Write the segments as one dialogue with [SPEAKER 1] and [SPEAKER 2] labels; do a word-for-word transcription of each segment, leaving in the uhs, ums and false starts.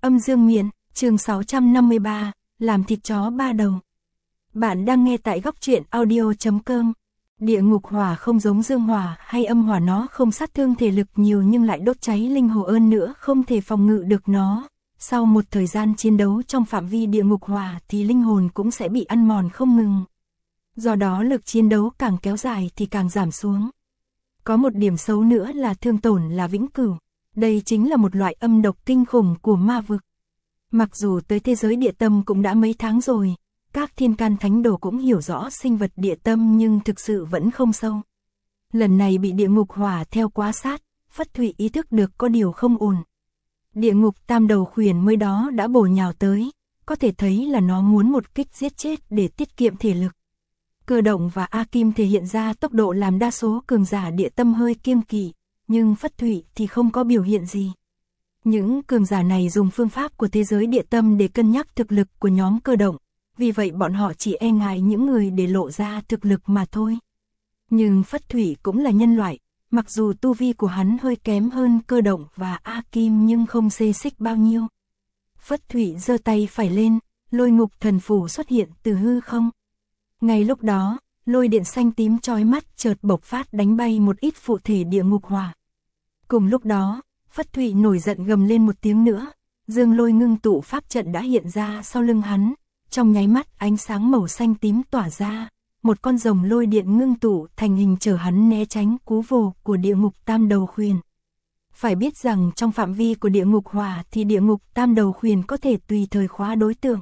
[SPEAKER 1] Âm dương miện, chương sáu trăm năm mươi ba, làm thịt chó ba đầu. Bạn đang nghe tại góc truyện audio chấm com. Địa ngục hỏa không giống dương hỏa hay âm hỏa, nó không sát thương thể lực nhiều nhưng lại đốt cháy linh hồn, hơn nữa không thể phòng ngự được nó. Sau một thời gian chiến đấu trong phạm vi địa ngục hỏa thì linh hồn cũng sẽ bị ăn mòn không ngừng. Do đó lực chiến đấu càng kéo dài thì càng giảm xuống. Có một điểm xấu nữa là thương tổn là vĩnh cửu. Đây chính là một loại âm độc kinh khủng của ma vực. Mặc dù tới thế giới địa tâm cũng đã mấy tháng rồi, các thiên can thánh đồ cũng hiểu rõ sinh vật địa tâm nhưng thực sự vẫn không sâu. Lần này bị địa ngục hỏa theo quá sát, Phất Thụy ý thức được có điều không ổn. Địa ngục tam đầu khuyển mới đó đã bổ nhào tới, có thể thấy là nó muốn một kích giết chết để tiết kiệm thể lực. Cơ động và A Kim thể hiện ra tốc độ làm đa số cường giả địa tâm hơi kiêng kỵ, nhưng Phất Thụy thì không có biểu hiện gì. Những cường giả này dùng phương pháp của thế giới địa tâm để cân nhắc thực lực của nhóm cơ động, vì vậy bọn họ chỉ e ngại những người để lộ ra thực lực mà thôi. Nhưng Phất Thụy cũng là nhân loại, mặc dù tu vi của hắn hơi kém hơn cơ động và A Kim nhưng không xê xích bao nhiêu. Phất Thụy giơ tay phải lên, lôi ngục thần phủ xuất hiện từ hư không. Ngay lúc đó, lôi điện xanh tím chói mắt chợt bộc phát đánh bay một ít phụ thể địa ngục hỏa. Cùng lúc đó, Phất Thụy nổi giận gầm lên một tiếng nữa, dương lôi ngưng tụ pháp trận đã hiện ra sau lưng hắn, trong nháy mắt ánh sáng màu xanh tím tỏa ra, một con rồng lôi điện ngưng tụ thành hình chờ hắn né tránh cú vồ của địa ngục tam đầu khuyển. Phải biết rằng trong phạm vi của địa ngục hỏa thì địa ngục tam đầu khuyển có thể tùy thời khóa đối tượng.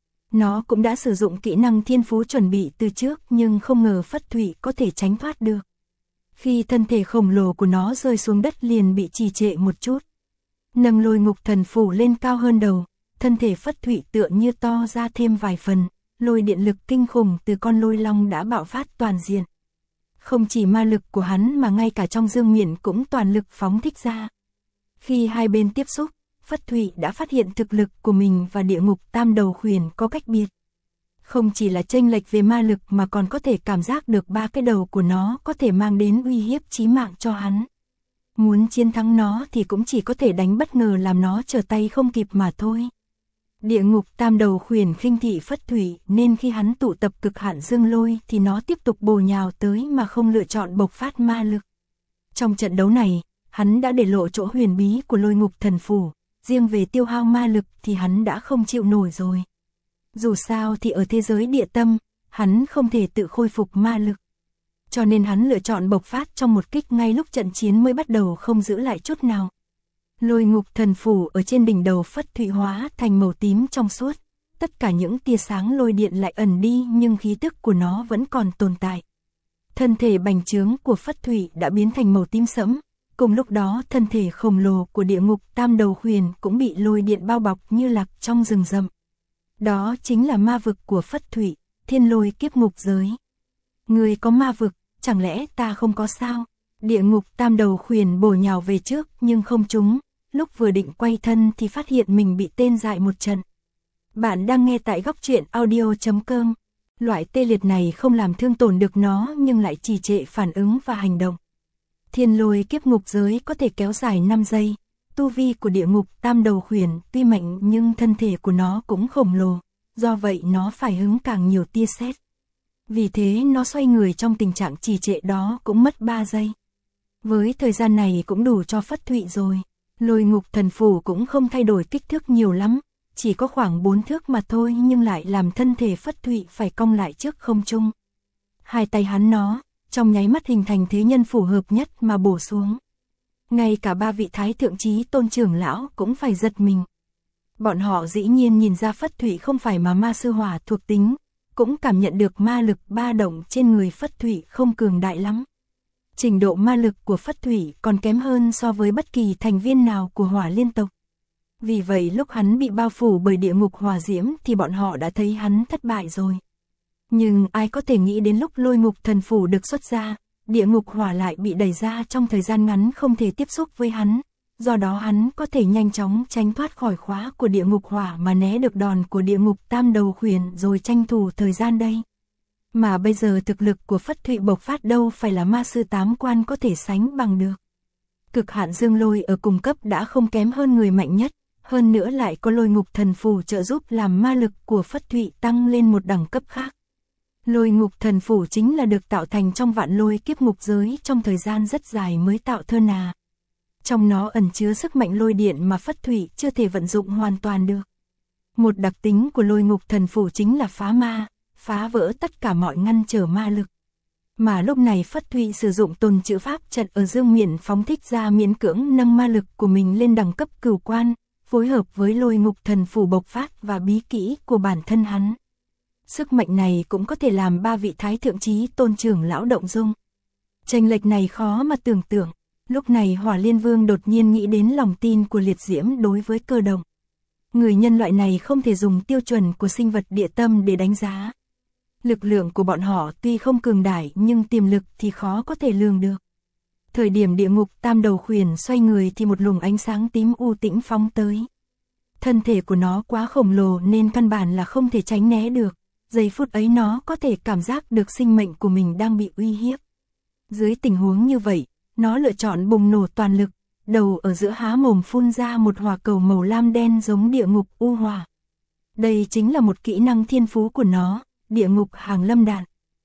[SPEAKER 1] Nó cũng đã sử dụng kỹ năng thiên phú chuẩn bị từ trước nhưng không ngờ Phất Thụy có thể tránh thoát được. Khi thân thể khổng lồ của nó rơi xuống đất liền bị trì trệ một chút. Nâng lôi ngục thần phủ lên cao hơn đầu, thân thể Phất Thụy tựa như to ra thêm vài phần, lôi điện lực kinh khủng từ con lôi long đã bạo phát toàn diện. Không chỉ ma lực của hắn mà ngay cả trong dương miện cũng toàn lực phóng thích ra. Khi hai bên tiếp xúc, Phất Thụy đã phát hiện thực lực của mình và địa ngục tam đầu khuyển có cách biệt. Không chỉ là chênh lệch về ma lực mà còn có thể cảm giác được ba cái đầu của nó có thể mang đến uy hiếp chí mạng cho hắn. Muốn chiến thắng nó thì cũng chỉ có thể đánh bất ngờ làm nó trở tay không kịp mà thôi. Địa ngục tam đầu khuyển khinh thị Phất Thụy nên khi hắn tụ tập cực hạn dương lôi thì nó tiếp tục bổ nhào tới mà không lựa chọn bộc phát ma lực. Trong trận đấu này, hắn đã để lộ chỗ huyền bí của lôi ngục thần phủ, riêng về tiêu hao ma lực thì hắn đã không chịu nổi rồi. Dù sao thì ở thế giới địa tâm, hắn không thể tự khôi phục ma lực. Cho nên hắn lựa chọn bộc phát trong một kích ngay lúc trận chiến mới bắt đầu không giữ lại chút nào. Lôi ngục thần phủ ở trên đỉnh đầu Phất Thụy hóa thành màu tím trong suốt. Tất cả những tia sáng lôi điện lại ẩn đi nhưng khí tức của nó vẫn còn tồn tại. Thân thể bành trướng của Phất Thụy đã biến thành màu tím sẫm. Cùng lúc đó thân thể khổng lồ của địa ngục tam đầu khuyển cũng bị lôi điện bao bọc như lạc trong rừng rậm. Đó chính là ma vực của Phất Thụy, thiên lôi kiếp ngục giới. Người có ma vực, chẳng lẽ ta không có sao? Địa ngục tam đầu khuyển bổ nhào về trước nhưng không trúng, lúc vừa định quay thân thì phát hiện mình bị tên dại một trận. Bạn đang nghe tại góc truyện audio chấm com. Loại tê liệt này không làm thương tổn được nó nhưng lại trì trệ phản ứng và hành động. Thiên lôi kiếp ngục giới có thể kéo dài năm giây. Tu vi của địa ngục tam đầu khuyển tuy mạnh nhưng thân thể của nó cũng khổng lồ, do vậy nó phải hứng càng nhiều tia sét. Vì thế nó xoay người trong tình trạng trì trệ đó cũng mất ba giây. Với thời gian này cũng đủ cho Phất Thụy rồi. Lôi ngục thần phủ cũng không thay đổi kích thước nhiều lắm, chỉ có khoảng bốn thước mà thôi nhưng lại làm thân thể Phất Thụy phải cong lại trước không trung. Hai tay hắn nó, trong nháy mắt hình thành thế nhân phù hợp nhất mà bổ xuống. Ngay cả ba vị thái thượng chí tôn trưởng lão cũng phải giật mình. Bọn họ dĩ nhiên nhìn ra Phất Thụy không phải mà ma sư hỏa thuộc tính, cũng cảm nhận được ma lực ba động trên người Phất Thụy không cường đại lắm. Trình độ ma lực của Phất Thụy còn kém hơn so với bất kỳ thành viên nào của Hỏa Liên tộc. Vì vậy lúc hắn bị bao phủ bởi địa ngục hỏa diễm thì bọn họ đã thấy hắn thất bại rồi. Nhưng ai có thể nghĩ đến lúc lôi ngục thần phủ được xuất ra, địa ngục hỏa lại bị đẩy ra trong thời gian ngắn không thể tiếp xúc với hắn. Do đó hắn có thể nhanh chóng tránh thoát khỏi khóa của địa ngục hỏa mà né được đòn của địa ngục tam đầu khuyển rồi tranh thủ thời gian đây. Mà bây giờ thực lực của Phất Thụy bộc phát đâu phải là ma sư tám quan có thể sánh bằng được. Cực hạn dương lôi ở cùng cấp đã không kém hơn người mạnh nhất, Hơn nữa lại có lôi ngục thần phù trợ giúp làm ma lực của Phất Thụy tăng lên một đẳng cấp khác. Lôi ngục thần phù chính là được tạo thành trong vạn lôi kiếp ngục giới trong thời gian rất dài mới tạo thơ nà. Trong nó ẩn chứa sức mạnh lôi điện mà Phất Thụy chưa thể vận dụng hoàn toàn được. Một đặc tính của lôi ngục thần phù chính là phá ma, phá vỡ tất cả mọi ngăn trở ma lực. Mà lúc này Phất Thụy sử dụng tồn trữ pháp trận ở dương miện phóng thích ra miễn cưỡng nâng ma lực của mình lên đẳng cấp cửu quan, phối hợp với lôi ngục thần phù bộc phát và bí kỹ của bản thân hắn. Sức mạnh này cũng có thể làm ba vị thái thượng chí tôn trưởng lão động dung. Chênh lệch này khó mà tưởng tượng. Lúc này Hỏa Liên Vương đột nhiên nghĩ đến lòng tin của Liệt Diễm đối với Cơ Động. Người nhân loại này không thể dùng tiêu chuẩn của sinh vật địa tâm để đánh giá. Lực lượng của bọn họ tuy không cường đại nhưng tiềm lực thì khó có thể lường được. Thời điểm địa ngục tam đầu khuyển xoay người thì một luồng ánh sáng tím u tĩnh phóng tới. Thân thể của nó quá khổng lồ nên căn bản là không thể tránh né được. Giây phút ấy nó có thể cảm giác được sinh mệnh của mình đang bị uy hiếp. Dưới tình huống như vậy, nó lựa chọn bùng nổ toàn lực, đầu ở giữa há mồm phun ra một hỏa cầu màu lam đen giống địa ngục u hỏa. Đây chính là một kỹ năng thiên phú của nó, địa ngục hàng lâm đạn.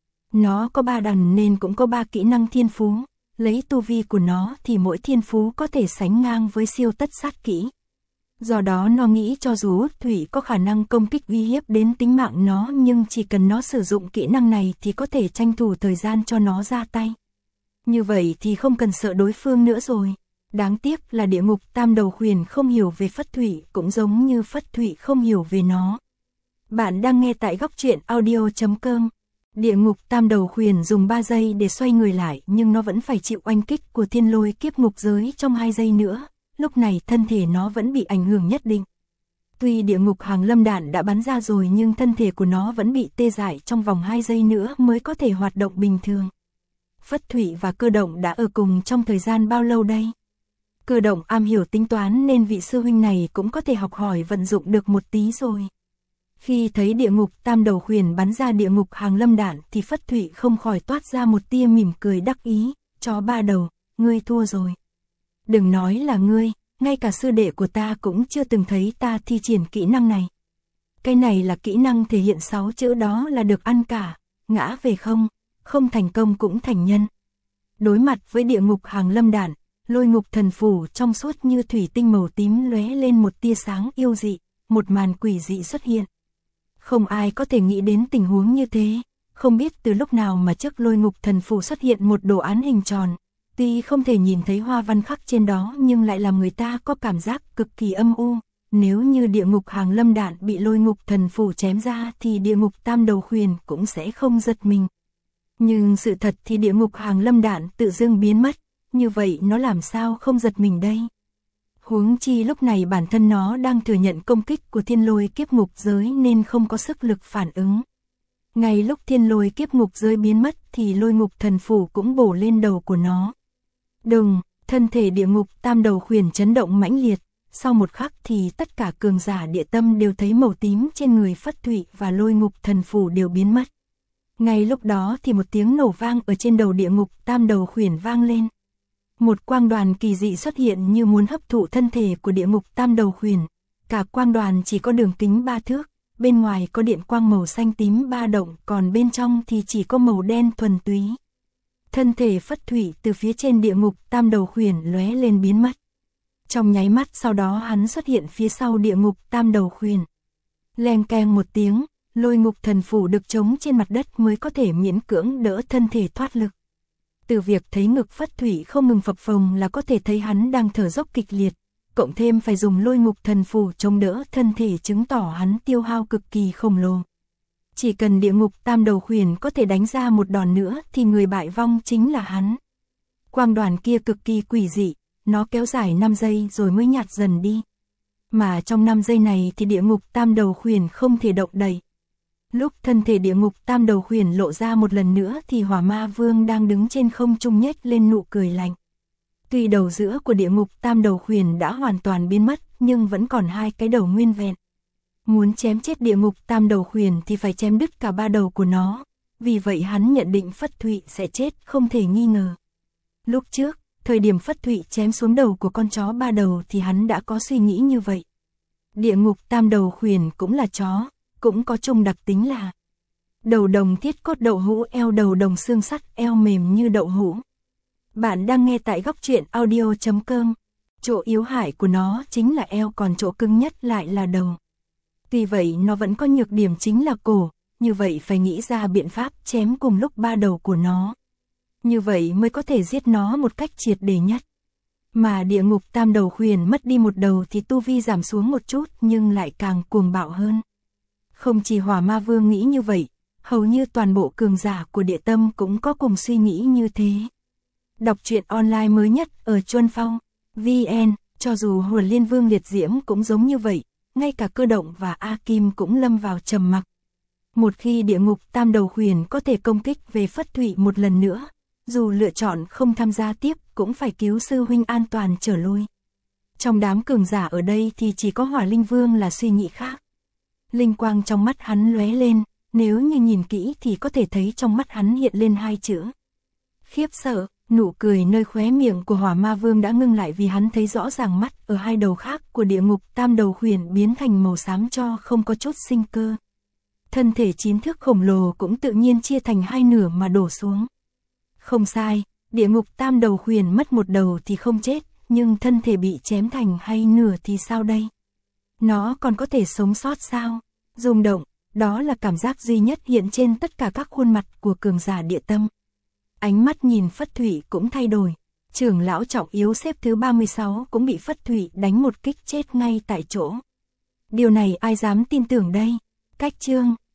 [SPEAKER 1] Nó có ba đàn nên cũng có ba kỹ năng thiên phú, lấy tu vi của nó thì mỗi thiên phú có thể sánh ngang với siêu tất sát kỹ. Do đó nó nghĩ cho dù Thủy có khả năng công kích uy hiếp đến tính mạng nó nhưng chỉ cần nó sử dụng kỹ năng này thì có thể tranh thủ thời gian cho nó ra tay. Như vậy thì không cần sợ đối phương nữa rồi. Đáng tiếc là địa ngục tam đầu khuyển không hiểu về Phất Thụy cũng giống như Phất Thụy không hiểu về nó. Bạn đang nghe tại góc truyện audio chấm com. Địa ngục tam đầu khuyển dùng ba giây để xoay người lại nhưng nó vẫn phải chịu oanh kích của thiên lôi kiếp ngục giới trong hai giây nữa. Lúc này thân thể nó vẫn bị ảnh hưởng nhất định. Tuy địa ngục hàng lâm đạn đã bắn ra rồi nhưng thân thể của nó vẫn bị tê dại trong vòng hai giây nữa mới có thể hoạt động bình thường. Phất Thụy và Cơ Động đã ở cùng trong thời gian bao lâu đây? Cơ Động am hiểu tính toán nên vị sư huynh này cũng có thể học hỏi vận dụng được một tí rồi. Khi thấy địa ngục tam đầu khuyển bắn ra địa ngục hàng lâm đạn thì Phất Thụy không khỏi toát ra một tia mỉm cười đắc ý, chó ba đầu, ngươi thua rồi. Đừng nói là ngươi, ngay cả sư đệ của ta cũng chưa từng thấy ta thi triển kỹ năng này. Cái này là kỹ năng thể hiện sáu chữ đó là được ăn cả, ngã về không, không thành công cũng thành nhân. Đối mặt với địa ngục hàng lâm đạn, lôi ngục thần phù trong suốt như thủy tinh màu tím lóe lên một tia sáng yêu dị, một màn quỷ dị xuất hiện. Không ai có thể nghĩ đến tình huống như thế, không biết từ lúc nào mà trước lôi ngục thần phù xuất hiện một đồ án hình tròn. Tuy không thể nhìn thấy hoa văn khắc trên đó nhưng lại làm người ta có cảm giác cực kỳ âm u. Nếu như địa ngục hàng lâm đạn bị lôi ngục thần phù chém ra thì địa ngục tam đầu khuyển cũng sẽ không giật mình. Nhưng sự thật thì địa ngục hàng lâm đạn tự dưng biến mất, như vậy nó làm sao không giật mình đây? Huống chi lúc này bản thân nó đang thừa nhận công kích của thiên lôi kiếp ngục giới nên không có sức lực phản ứng. Ngay lúc thiên lôi kiếp ngục giới biến mất thì lôi ngục thần phù cũng bổ lên đầu của nó. Đùng, thân thể địa ngục tam đầu khuyển chấn động mãnh liệt, sau một khắc thì tất cả cường giả địa tâm đều thấy màu tím trên người Phất Thụy và lôi ngục thần phù đều biến mất. Ngay lúc đó thì một tiếng nổ vang ở trên đầu địa ngục tam đầu khuyển vang lên. Một quang đoàn kỳ dị xuất hiện như muốn hấp thụ thân thể của địa ngục tam đầu khuyển. Cả quang đoàn chỉ có đường kính ba thước, bên ngoài có điện quang màu xanh tím ba động, còn bên trong thì chỉ có màu đen thuần túy. Thân thể Phất Thụy từ phía trên địa ngục tam đầu khuyển lóe lên biến mất. Trong nháy mắt sau đó hắn xuất hiện phía sau địa ngục tam đầu khuyển. Leng keng một tiếng, lôi ngục thần phù được trống trên mặt đất mới có thể miễn cưỡng đỡ thân thể thoát lực. Từ việc thấy ngực Phất Thụy không ngừng phập phồng là có thể thấy hắn đang thở dốc kịch liệt, cộng thêm phải dùng lôi ngục thần phù chống đỡ thân thể chứng tỏ hắn tiêu hao cực kỳ khổng lồ. Chỉ cần địa ngục tam đầu khuyển có thể đánh ra một đòn nữa thì người bại vong chính là hắn. Quang đoàn kia cực kỳ quỷ dị, nó kéo dài năm giây rồi mới nhạt dần đi. Mà trong năm giây này thì địa ngục tam đầu khuyển không thể động đậy. Lúc thân thể địa ngục tam đầu khuyển lộ ra một lần nữa thì Hỏa Ma Vương đang đứng trên không trung nhếch lên nụ cười lạnh. Tuy đầu giữa của địa ngục tam đầu khuyển đã hoàn toàn biến mất nhưng vẫn còn hai cái đầu nguyên vẹn. Muốn chém chết địa ngục tam đầu khuyển thì phải chém đứt cả ba đầu của nó, vì vậy hắn nhận định Phất Thụy sẽ chết không thể nghi ngờ. Lúc trước, thời điểm Phất Thụy chém xuống đầu của con chó ba đầu thì hắn đã có suy nghĩ như vậy. Địa ngục tam đầu khuyển cũng là chó, cũng có chung đặc tính là đầu đồng thiết cốt đậu hũ, eo đầu đồng xương sắt, eo mềm như đậu hũ. Bạn đang nghe tại góc truyện audio chấm com. Chỗ yếu hại của nó chính là eo, còn chỗ cứng nhất lại là đầu. Tuy vậy nó vẫn có nhược điểm chính là cổ, như vậy phải nghĩ ra biện pháp chém cùng lúc ba đầu của nó. Như vậy mới có thể giết nó một cách triệt để nhất. Mà địa ngục tam đầu khuyển mất đi một đầu thì tu vi giảm xuống một chút nhưng lại càng cuồng bạo hơn. Không chỉ Hỏa Ma Vương nghĩ như vậy, hầu như toàn bộ cường giả của địa tâm cũng có cùng suy nghĩ như thế. Đọc truyện online mới nhất ở Chuân Phong vê en, cho dù Huyền Liên Vương Liệt Diễm cũng giống như vậy, ngay cả Cơ Động và A Kim cũng lâm vào trầm mặc. Một khi địa ngục tam đầu khuyển có thể công kích về Phất Thụy một lần nữa, dù lựa chọn không tham gia tiếp cũng phải cứu sư huynh an toàn trở lui. Trong đám cường giả ở đây thì chỉ có Hỏa Linh Vương là suy nghĩ khác. Linh quang trong mắt hắn lóe lên, nếu như nhìn kỹ thì có thể thấy trong mắt hắn hiện lên hai chữ khiếp sợ. Nụ cười nơi khóe miệng của Hỏa Ma Vương đã ngưng lại vì hắn thấy rõ ràng mắt ở hai đầu khác của địa ngục tam đầu khuyển biến thành màu xám cho không có chút sinh cơ. Thân thể chín thước khổng lồ cũng tự nhiên chia thành hai nửa mà đổ xuống. Không sai, địa ngục tam đầu khuyển mất một đầu thì không chết, nhưng thân thể bị chém thành hai nửa thì sao đây? Nó còn có thể sống sót sao? Rung động, đó là cảm giác duy nhất hiện trên tất cả các khuôn mặt của cường giả địa tâm. Ánh mắt nhìn Phất Thụy cũng thay đổi. Trưởng lão trọng yếu xếp thứ ba mươi sáu cũng bị Phất Thụy đánh một kích chết ngay tại chỗ. Điều này ai dám tin tưởng đây? Cách chương